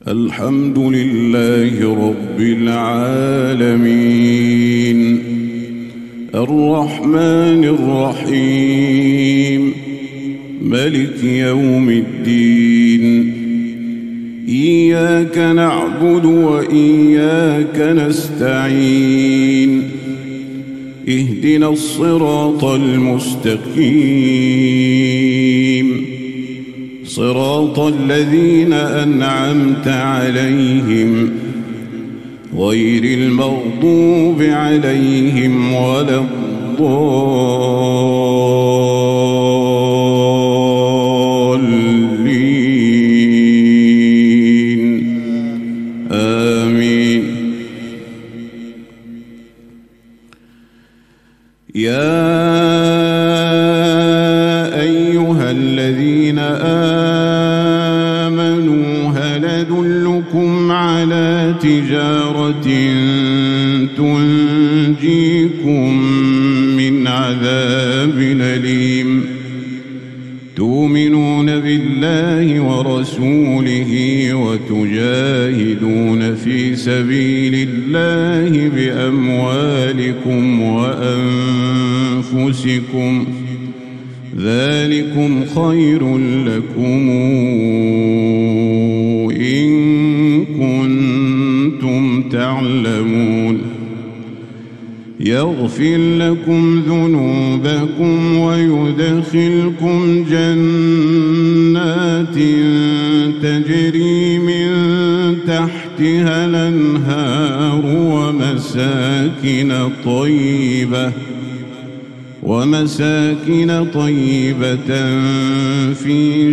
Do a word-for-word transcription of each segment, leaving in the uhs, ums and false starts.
الحمد لله رب العالمين الرحمن الرحيم مالك يوم الدين إياك نعبد وإياك نستعين اهدنا الصراط المستقيم صراط الذين أنعمت عليهم غير المغضوب عليهم ولا الضالين آمين. يا أيها الذين آمنوا هل أدلكم على تجارة تنجيكم من عذاب أليم تؤمنون بالله ورسوله وتجاهدون في سبيل الله بأموالكم وأنفسكم ذلكم خير لكم إن كنتم تعلمون يغفر لكم ذنوبكم ويدخلكم جنات تجري من تحتها الأنهار ومساكن طيبة ومساكن طيبة في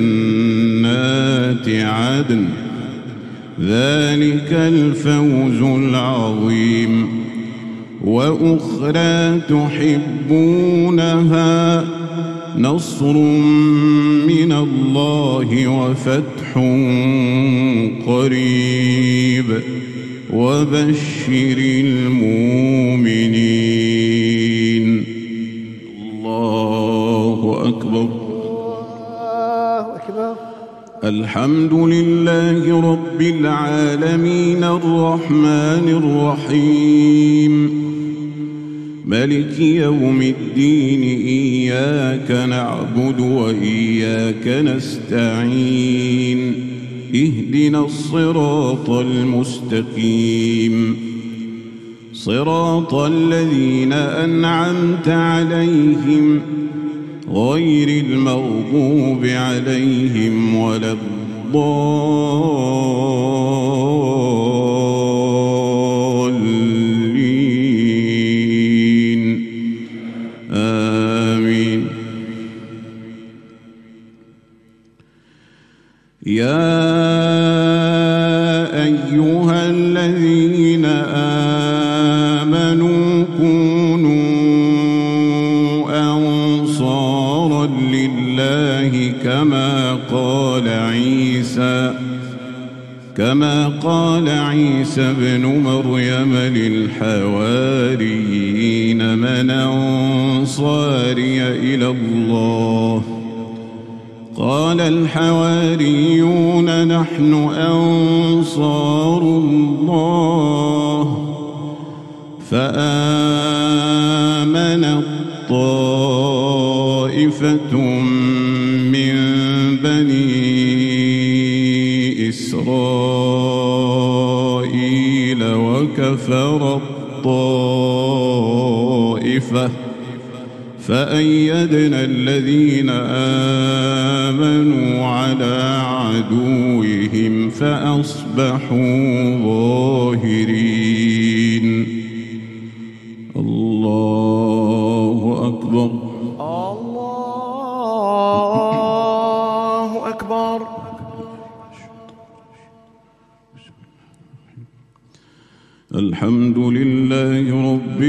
جنات عدن ذلك الفوز العظيم. وأخرى تحبونها نصر من الله وفتح قريب وبشر المؤمنين. الله أكبر. الله أكبر. الحمد لله رب العالمين الرحمن الرحيم مالك يوم الدين إياك نعبد وإياك نستعين اهدنا الصراط المستقيم صراط الذين أنعمت عليهم غير المغضوب عليهم ولا الضالين آمين. يا أيها الذين آمنوا كونوا أنصارا لله كما قال عيسى كما قال عيسى ابن مريم للحواريين من أنصاري إلى الله قال الحواريون نحن أنصار الله فآمن طائفة من بني إسرائيل وكفر الطائفة فأيدنا الذين آمنوا على عدوهم فأصبحوا ظاهرين. الله أكبر. الله أكبر. الحمد لله رب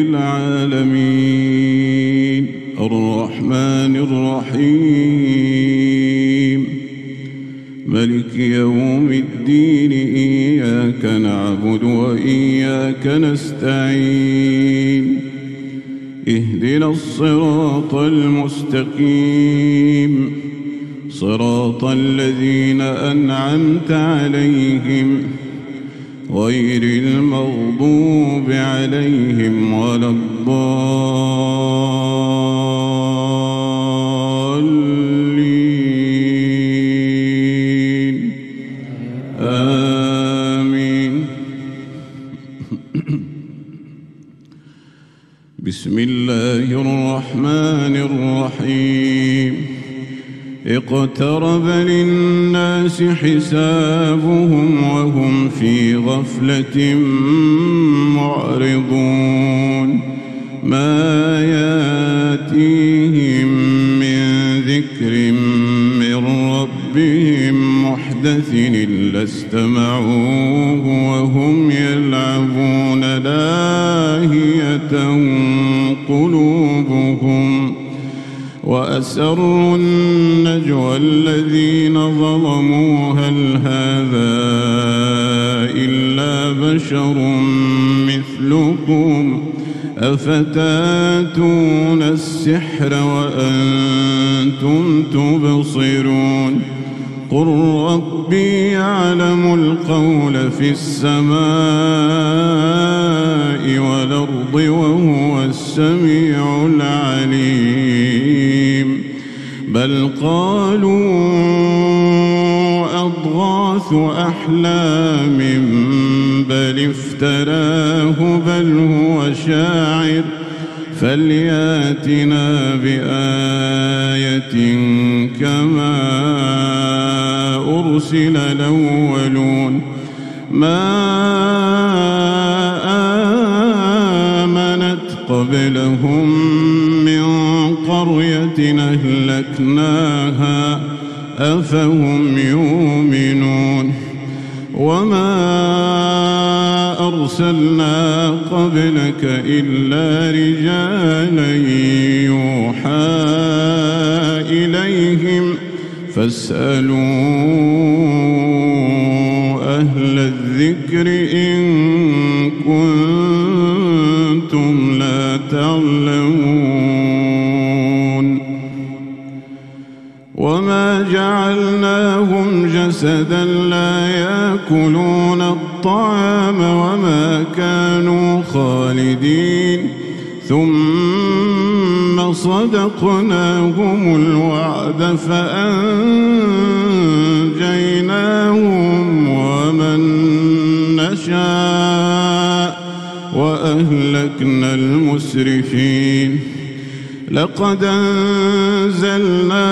العالمين الرحمن الرحيم مالك يوم الدين إياك نعبد وإياك نستعين اهدنا الصراط المستقيم صراط الذين أنعمت عليهم غير المغضوب عليهم ولا الضالين آمين. بسم الله الرحمن الرحيم. اقترب للناس حسابهم وهم في غفلة معرضون ما ياتيهم من ذكر من ربهم محدث إلا استمعوه وهم يلعبون لاهية قلوبهم وأسروا النجوى الذين ظلموا هل هذا إلا بشر مثلكم أفتاتون السحر وأنتم تبصرون قل ربي يعلم القول في السماء والأرض وهو السميع العليم بل قالوا أضغاث أحلام بل افتراه بل هو شاعر فلياتنا بآية كما أرسل الأولون ما آمنت قبلهم من قرية أهلكناها أفهم يؤمنون وما أرسلنا قبلك إلا رجالا يوحى إليهم فاسألوا أهل الذكر إن كنتم لا تعلمون وما جعلناهم جسدا لا يأكلون الطعام وما كانوا خالدين ثم صدقناهم الوعد فأنجيناهم ومن نشاء وأهلكنا المسرفين لقد أنزلنا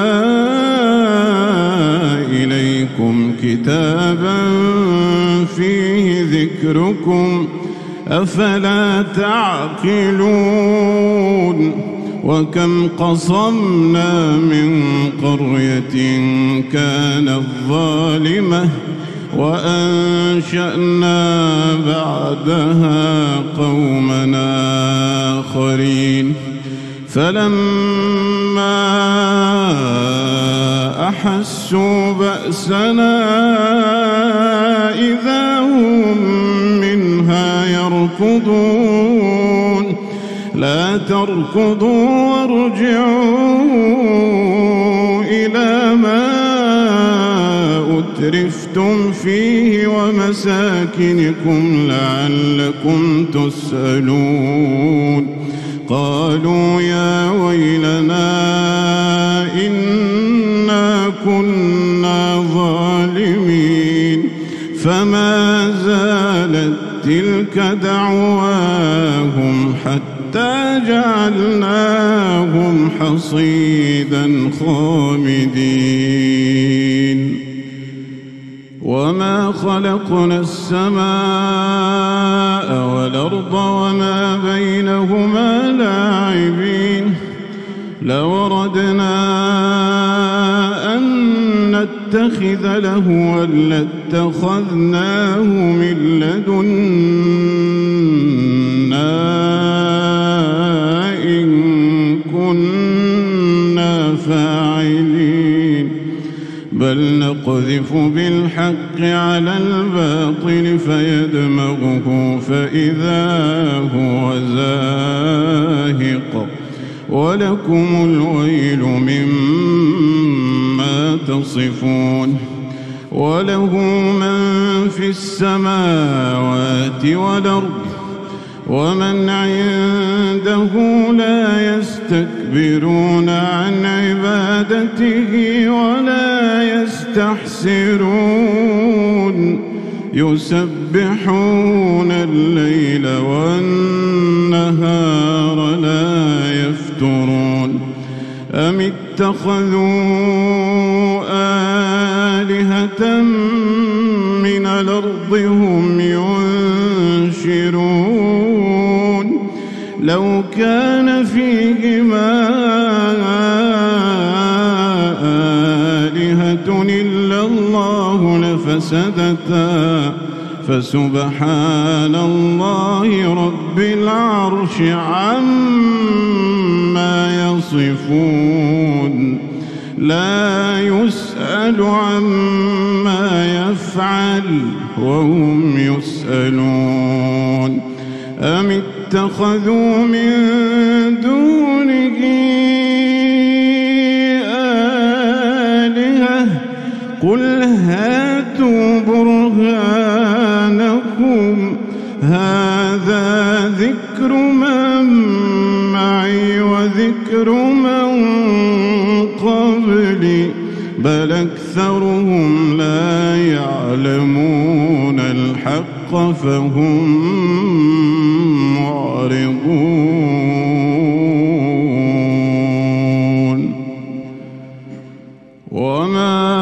إليكم كتابا فيه ذكركم أفلا تعقلون وكم قصمنا من قرية كانت ظالمة وأنشأنا بعدها قومنا آخرين فلما أحسوا بأسنا إذا هم منها يركضون لا تركضوا وارجعوا إلى ما أترفتم فيه ومساكنكم لعلكم تسألون قالوا يا ويلنا إنا كنا ظالمين فما زالت تلك دعواهم حتى جعلناهم حصيدا خامدين وما خلقنا السماء والأرض وما بينهما لاعبين لو أردنا أن نتخذ لهوا لاتخذناه من لدنا إن كنا فاعلين بل نقذف بالحق على الباطل فيدمغه فإذا هو زاهق ولكم الويل مما تصفون وله من في السماوات والأرض ومن عنده لا يستكبرون عن عبادته ولا يستحسرون يسبحون الليل والنهار لا يفترون أم اتخذوا آلهة من الأرض هم ينشرون لو كان فيهما آلهة إلا الله لفسدتا فسبحان الله رب العرش عما يصفون لا يسأل عما يفعل وهم يسألون أم اتخذوا من دونه آلهة قل هاتوا برهانكم هذا ذكر من معي وذكر من قبلي بل أكثرهم لا يعلمون الحق فهم معرضون وما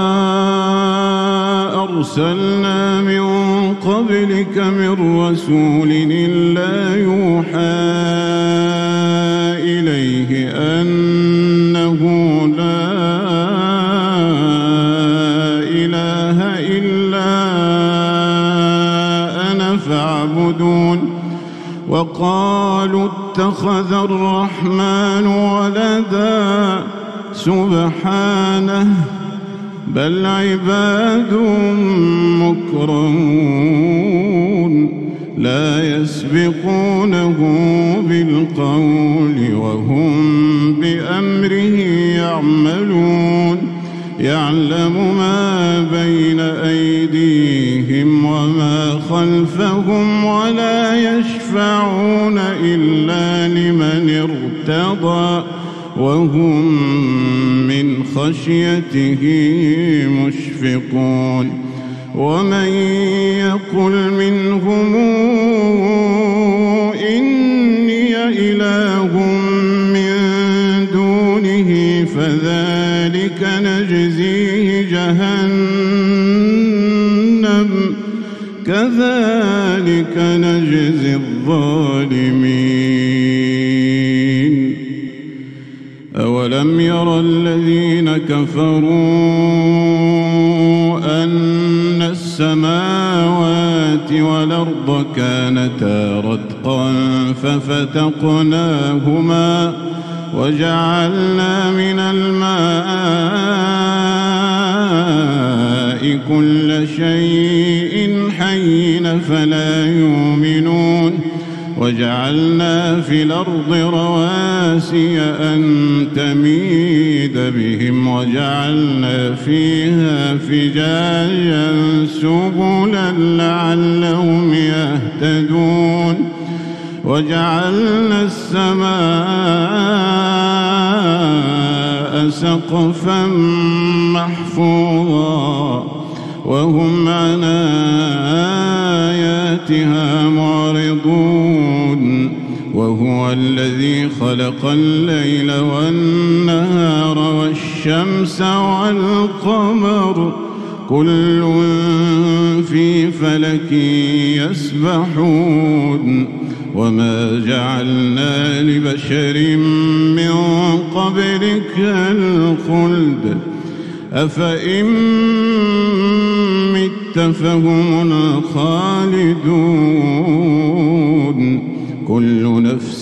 أرسلنا من قبلك من رسول إلا يوحى إليه أنه لا إله إلا أنا فاعبدون وقالوا اتخذ الرحمن ولدا سبحانه بل عباد مكرمون لا يسبقونه بالقول وهم بأمره يعملون يعلم ما بين أيديهم وما خلفهم ولا يشفعون إلا لمن ارتضى وهم من خشيته مشفقون ومن يقل منهم إني إله من دونه فذلك نجزيه جهنم كذلك نجزي الظالمين أولم ير الذين كفروا أن السماوات والأرض كانتا رتقا ففتقناهما وجعلنا من الماء كل شيء حي فلا يؤمنون وجعلنا في الأرض رواسي أن تميد بهم وجعلنا فيها فجاجا سبلا لعلهم يهتدون وجعلنا السماء سقفا محفوظا وهم عن آياتها معرضون وهو الذي خلق الليل والنهار والشمس والقمر كل في فلك يسبحون وما جعلنا لبشر من قبلك الخلد أفإن مت فهم الخالدون كل نفس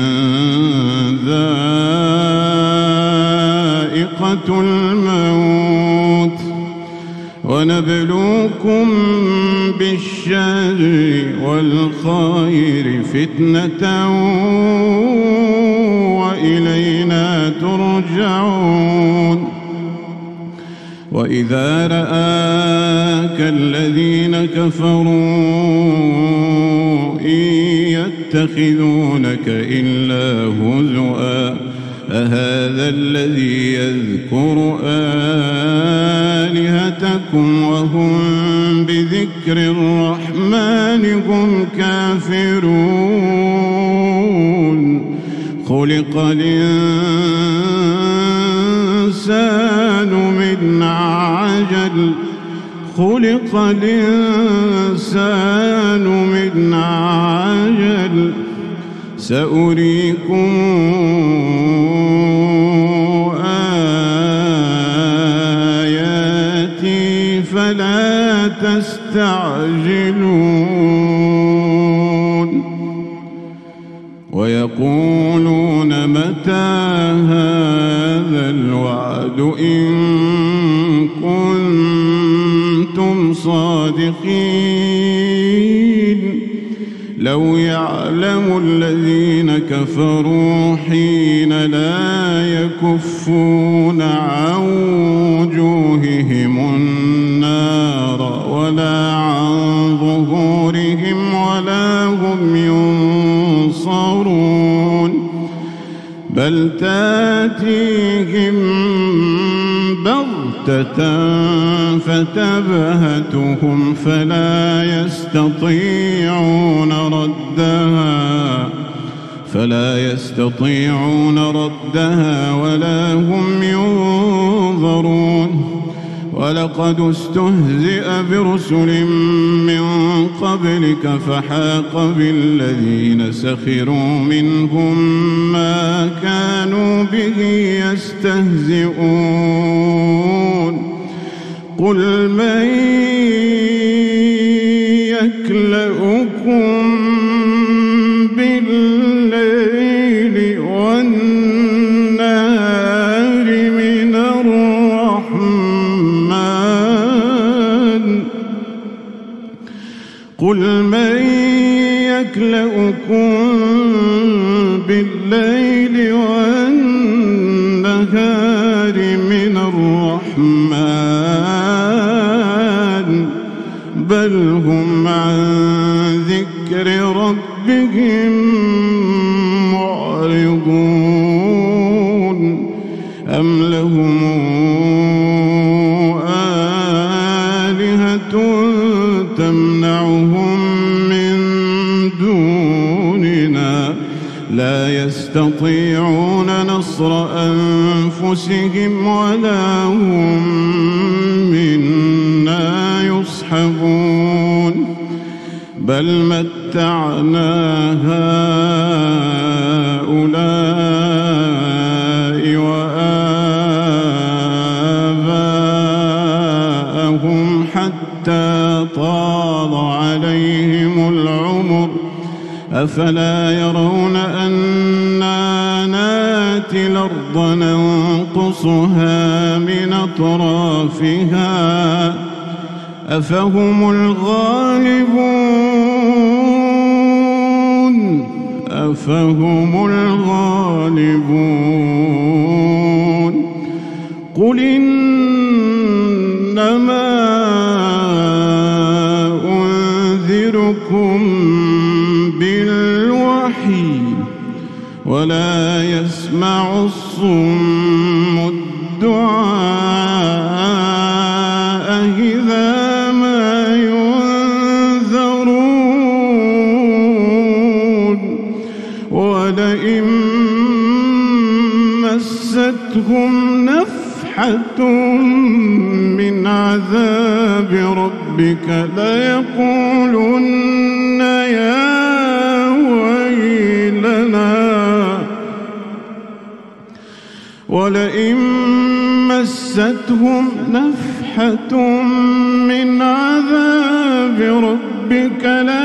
ذائقة الموت ونبلوكم بالشر والخير فتنة وإلينا ترجعون وإذا رآك الذين كفروا إن يتخذونك إلا هزؤا أهذا الذي يذكر آلهتكم وهم بذكر الرحمن هم كافرون خلق الإنسان من عجل خلق الإنسان من عجل سأريكم آياتي فلا تستعجلون ويقولون متى هذا الوعد إن كنتم صادقين لو يعلم الذين كفروا حين لا يكفون عن وجوههم النار ولا عن ظهورهم ولا هم ينصرون بل تاتيهم بغتة فتبهتهم فلا يستطيعون ردها فلا يستطيعون ردها ولا هم ينظرون ولقد استهزئ برسل من قبلك فحاق بالذين سخروا منهم ما كانوا به يستهزئون قل من يكلؤكم بالليل والنهار من الرحمن قل من يكلؤكم بالليل والنهار من الرحمن بل هم عن ذكر ربهم معرضون أم لهم آلهة تمنعهم من دوننا لا يستطيعون نصر أنفسهم ولا هم منا يصحبون بل متعنا هؤلاء وآباءهم حتى طال عليهم العمر أفلا يرون أنا ناتي الأرض ننقصها من أطرافها أفهم الغالبون أفهم الغالبون قل إنما أنذركم بالوحي ولا يسمع الصم الدعاء إذا ما ينذرون ولئن مستهم نفحة من عذاب ربك ليقولن يا ولئن مستهم نفحة من عذاب ربك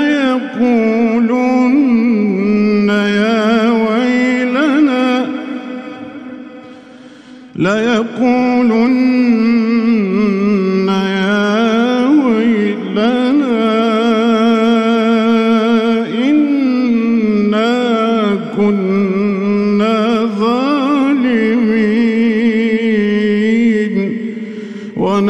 ليقولن يا ويلنا ليقولن يا ويلنا إنا كنا ظالمين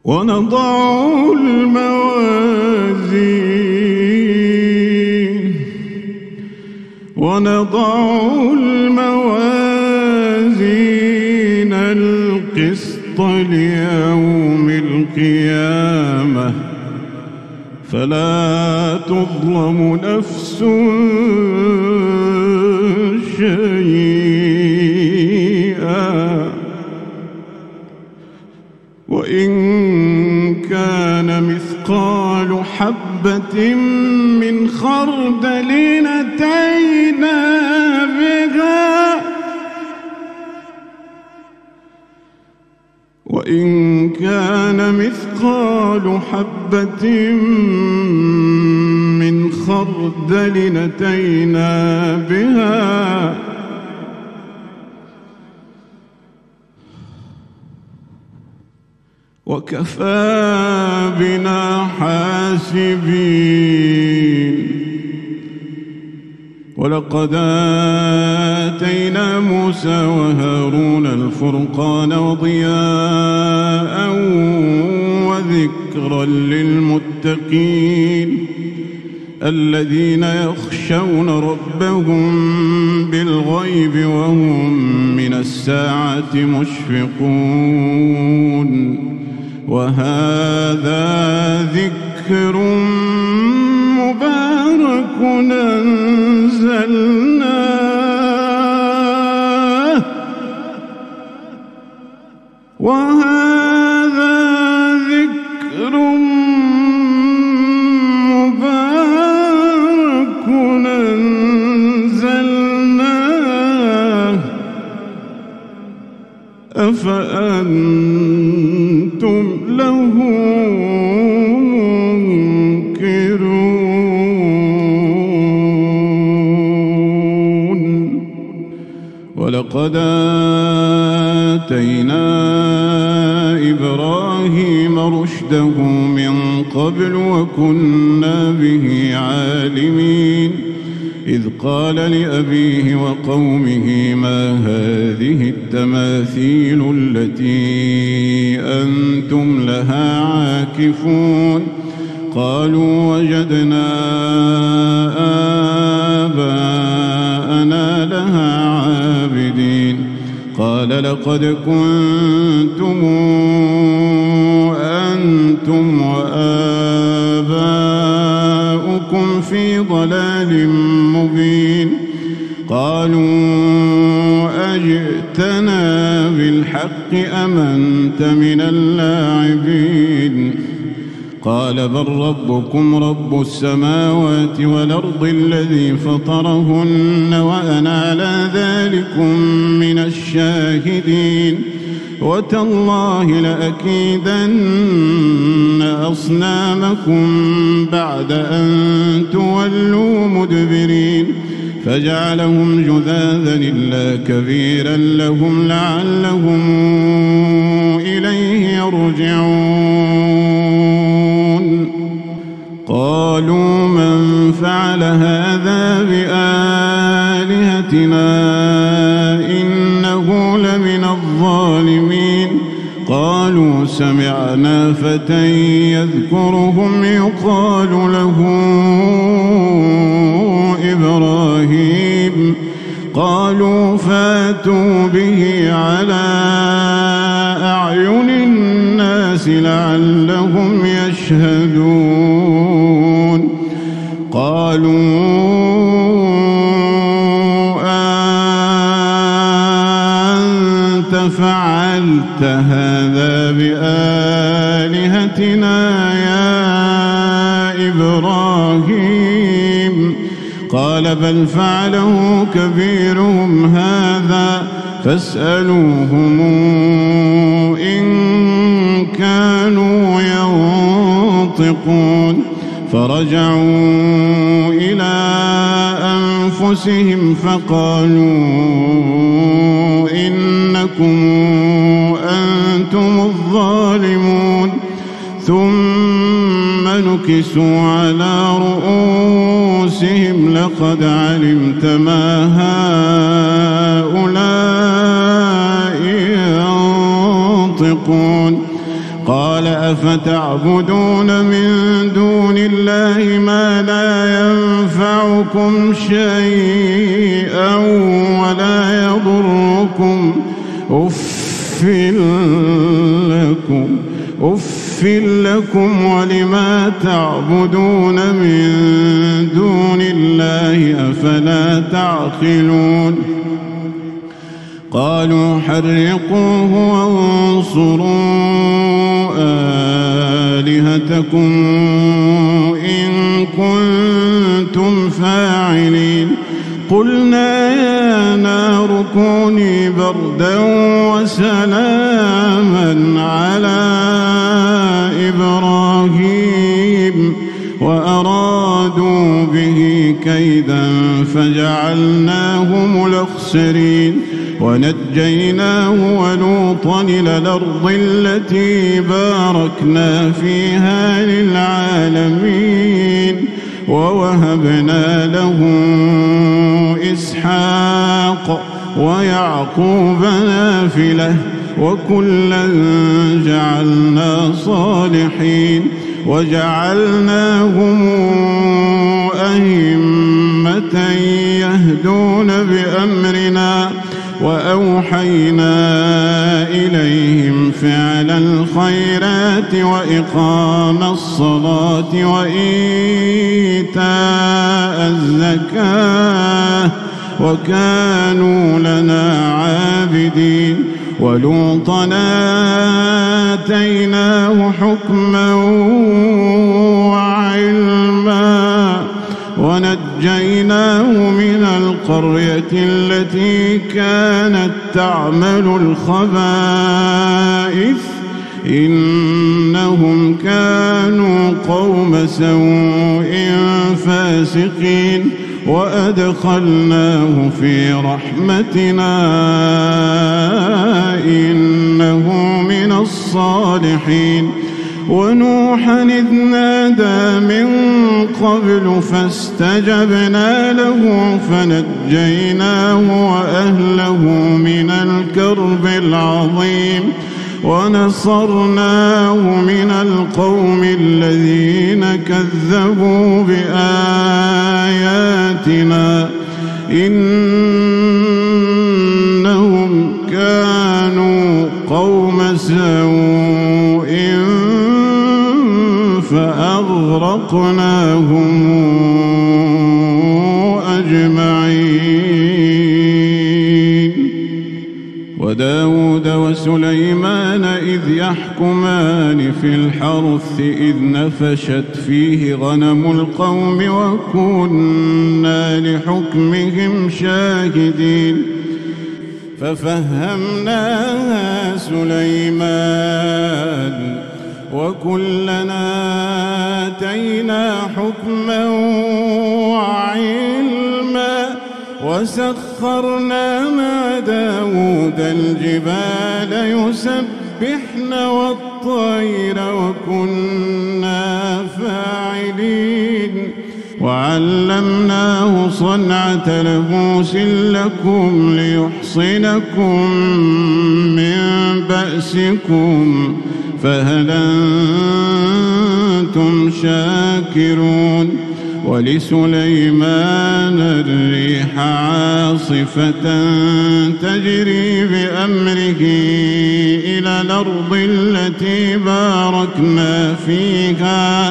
ونضع الموازين ونضع الموازين القسط ليوم القيامة فلا تظلم نفس شيئا وإن كان مثقال حبة من خردل أتينا بها وإن كان مثقال حبة من خردل أتينا بها وكفى بنا حاسبين. ولقد آتينا موسى وهارون الفرقان وضياء وذكرا للمتقين الذين يخشون ربهم بالغيب وهم من الساعة مشفقون. وهذا ذكر مبارك أنزلناه وهذا ذكر مبارك أنزلناه أفأنتم له منكرون. ولقد آتينا إبراهيم رشده من قبل وكنا به عالمين إذ قال لأبيه وقومه ما هذه التماثيل التي أنتم لها عاكفون قالوا وجدنا آباءنا لها عابدين قال لقد كنتم أنتم وآباؤكم في ضلال مبين قالوا أجئتنا بالحق أم أنت من اللاعبين قال بل ربكم رب السماوات والأرض الذي فطرهن وأنا على ذلكم من الشاهدين وتالله لأكيدن أصنامكم بعد أن تولوا مدبرين فجعلهم جذاذا إلا كبيرا لهم لعلهم إليه يرجعون. قالوا من فعل هذا بآلهتنا إنه لمن الظالمين قالوا سمعنا فتى يذكرهم يقال له إبراهيم قالوا فاتوا به على أعين الناس لعلهم يشهدون قالوا أنت فعلت هذا بآلهتنا يا إبراهيم قال بل فعله كبيرهم هذا فاسألوهم إن كانوا ينطقون فرجعوا إلى أنفسهم فقالوا إنكم أنتم الظالمون ثم نكسوا على رؤوسهم لقد علمت ما هؤلاء ينطقون يخرقون قال أفتعبدون من دون الله ما لا ينفعكم شيئا ولا يضركم أف لكم أف لكم ولما تعبدون من دون الله أفلا تعقلون قالوا حرقوه وانصروا آلهتكم إن كنتم فاعلين قلنا يا نار كوني بردا وسلاما على إبراهيم وأرادوا به كيدا فجعلناهم الأخسرين ونجيناه ولوطا إلى الأرض التي باركنا فيها للعالمين ووهبنا له إسحاق ويعقوب نافلة وكلا جعلنا صالحين وجعلناهم أئمة يهدون بأمرنا وأوحينا إليهم فعل الخيرات وإقام الصلاة وإيتاء الزكاة وكانوا لنا عابدين ولوطا آتيناه حكما وعلما ونجيناه من القرية التي كانت تعمل الخبائث إنهم كانوا قوم سوء فاسقين وأدخلناه في رحمتنا إنه من الصالحين ونوحا إذ نادى من قبل فاستجبنا له فنجيناه وأهله من الكرب العظيم ونصرناه من القوم الذين كذبوا بآياتنا إنهم كانوا قوم سوء فأغرقناهم أجمعين وداود وسليمان إذ يحكمان في الحرث إذ نفشت فيه غنم القوم وكنا لحكمهم شاهدين ففهمناها سليمان وكلنا آتينا حكما وعلما وسخرنا مع داود الجبال يسبحن والطير وكنا فاعلين وعلمناه صنعة لبوس لكم ليحصنكم من بأسكم فهل أنتم شاكرون ولسليمان الريح عاصفة تجري بأمره إلى الأرض التي باركنا فيها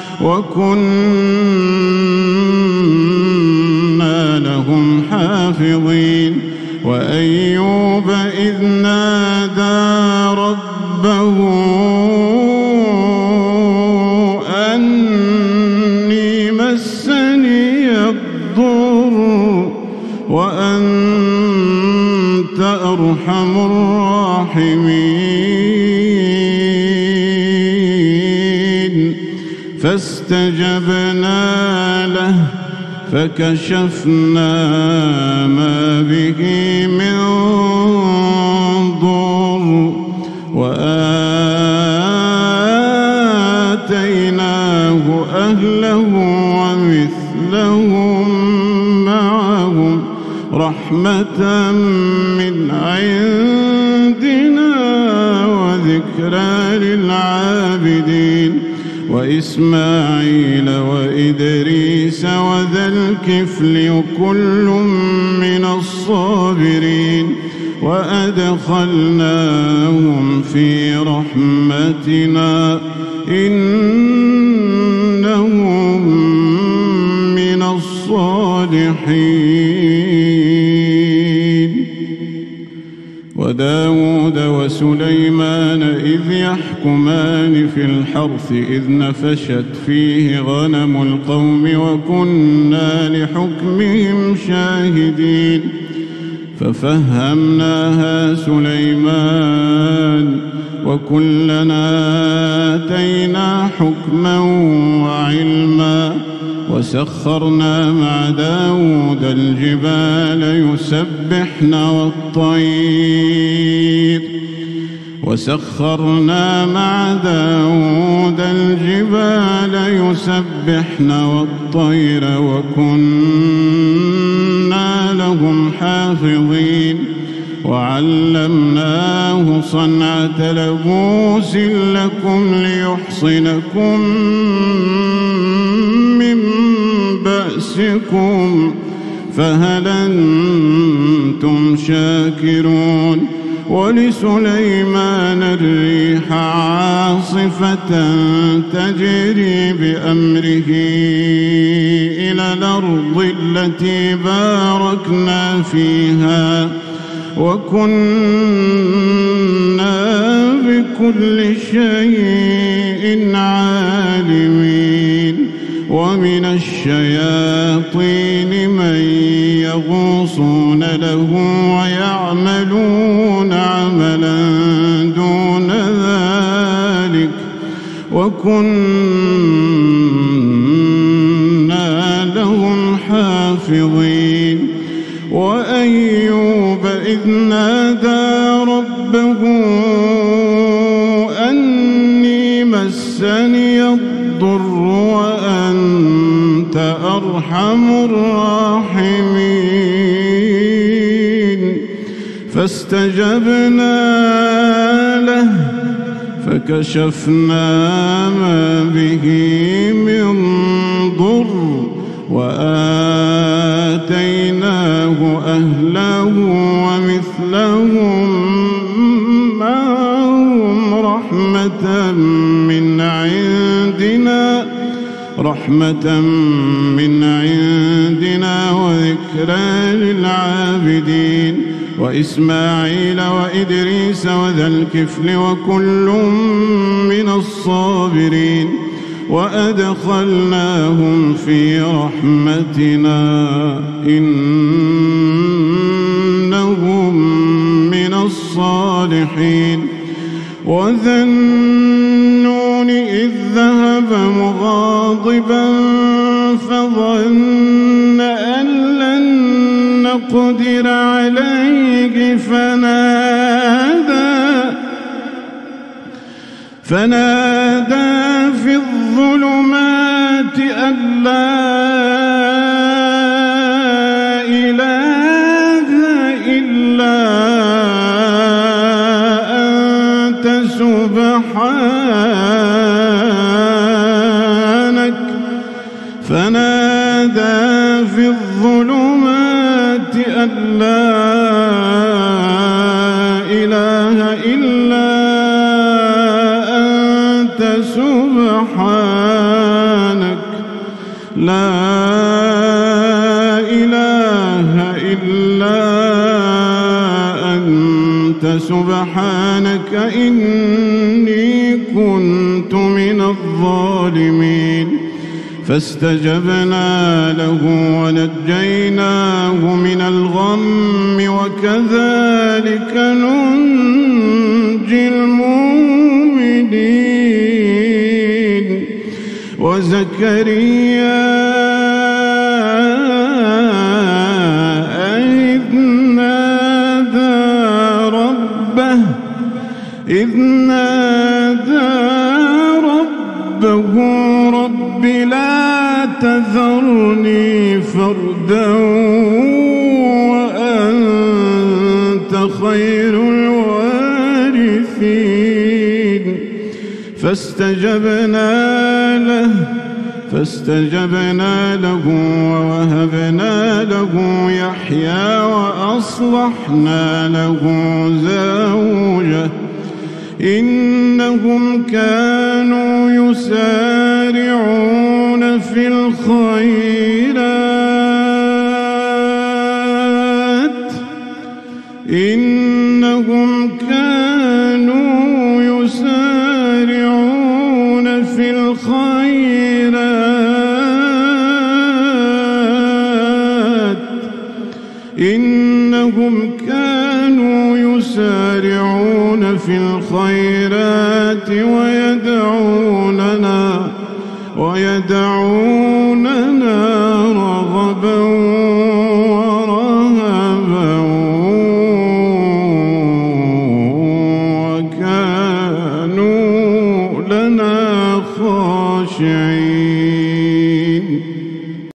وكنا لهم حافظين وأيوب إذ نادى ربه أني مسني الضر وأنت أرحم الراحمين فاستجبنا له فكشفنا ما به من ضر وآتيناه أهله ومثلهم معهم رحمة من عندنا وذكرى وذكرى للعابدين وإسماعيل وإدريس وذا الكفل كل من الصابرين وأدخلناهم في رحمتنا إنهم من الصالحين. وداود وسليمان إذ يحكمان في الحرث إذ نفشت فيه غنم القوم وكنا لحكمهم شاهدين ففهمناها سليمان وكلنا آتينا حكما وعلما وسخرنا مع داود الجبال يسبحن والطير وسخرنا مع داود الجبال يسبحن والطير وكنا لهم حافظين وعلمناه صنعة لبوس لكم ليحصنكم من بأسكم فهل أنتم شاكرون. ولسليمان الريح عاصفة تجري بأمره إلى الأرض التي باركنا فيها وكنا بكل شيء عالمين. ومن الشياطين من يغوصون له ويعملون عملا دون ذلك وكنا لهم حافظين. وأيوب إذ نادى ربه أني مسني الضر وأنت أرحم الراحمين فاستجبنا له فكشفنا ما به من ضر وآتيناه أهله ومثلهم معهم رحمة من عندنا رحمة من عندنا وذكرى للعابدين وإسماعيل وإدريس وذا الكفل وكل من الصابرين وأدخلناهم في رحمتنا إنهم من الصالحين. وذا النون إذ ذهب مغاضبا فظن أن لن نقدر عليه فنادى فنادى في الظلمات أن لا إله إلا أنت سبحانك فنادى في الظلمات أن لا إله إلا أنت سبحانك لا إله إلا أنت سبحانك إني كنت من الظالمين فاستجبنا له ونجيناه من الغم وكذلك ننجي المؤمنين. وزكريا إذ نادى ربه إذ نادى ربه رب لا تذرني فردا وأنت خير الوارثين فاستجبنا له فاستجبنا له ووهبنا له يحيى وأصلحنا له زوجه إنهم كانوا يسارعون في الخيرات إنهم كانوا يسارعون في الخيرات إنهم كانوا يسارعون في الخيرات ويدعوننا ويدعوننا رغبا ورهبا وكانوا لنا خاشعين.